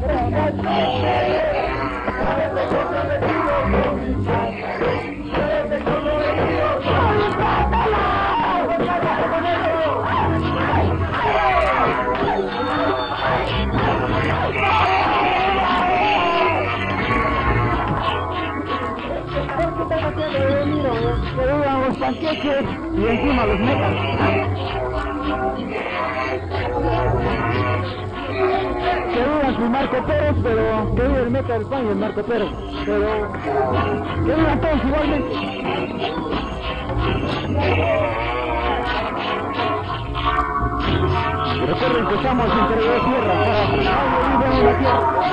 Los panqueques y encima los metas. Que vivan su Marco Pérez, pero que viva el meta del pan y el Marco Pérez, pero que vivan todos igualmente. Recuerden que estamos en interior de tierra para vivir en la tierra.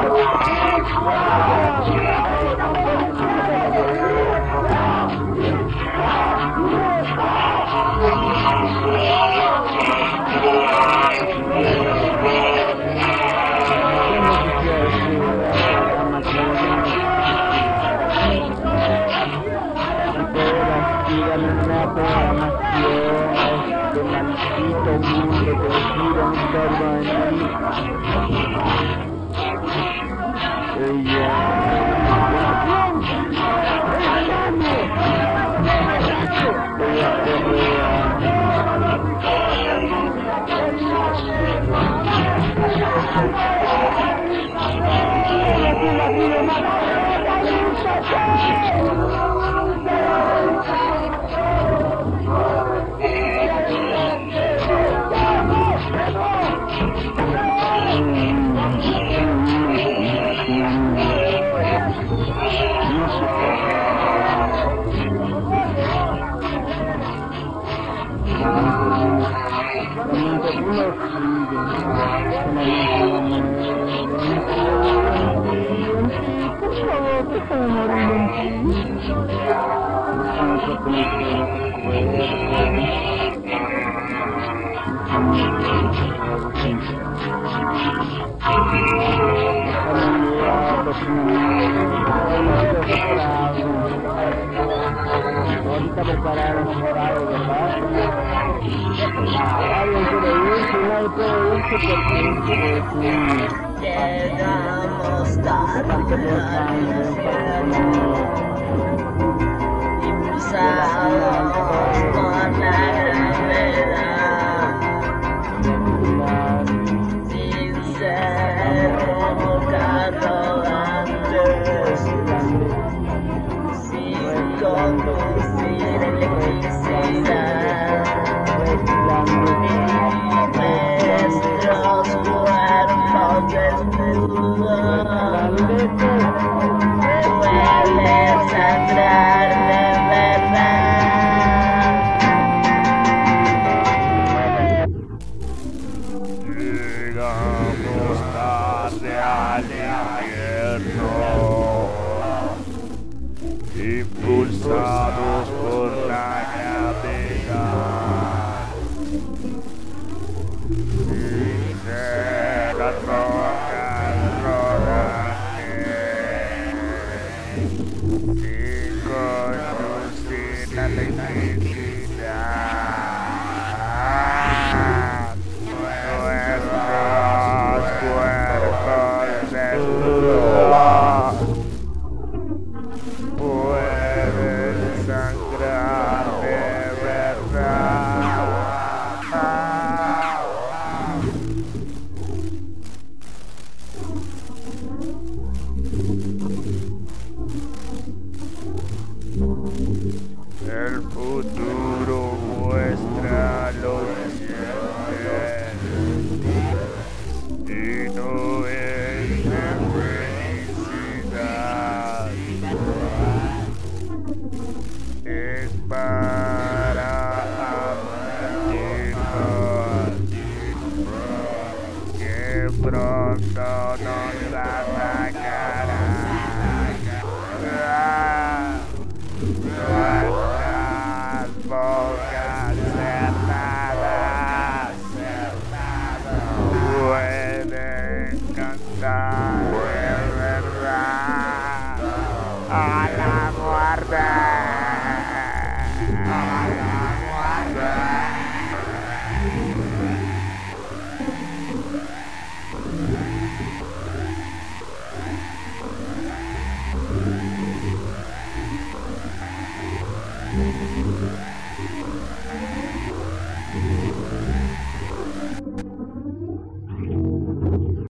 Ahorita prepararon un morado, ¿verdad? Llegamos tarde impulsados por la gravedad, sin ser carro antes, sin conducir electricidad. Nuestros cuerpos desnudos duelen sangrar de verdad. Llegamos tarde al infierno, impulsados por la gravedad. Las rocas rodaje, sin conducir la electricidad. Nuestros cuerpos desnudos pueden sangrar de verdad. El futuro muestra lo siguiente y no es de felicidad, es para advertirnos que pronto nos atacará. Nuestras bocas cerradas pueden cantar de verdad a la muerte.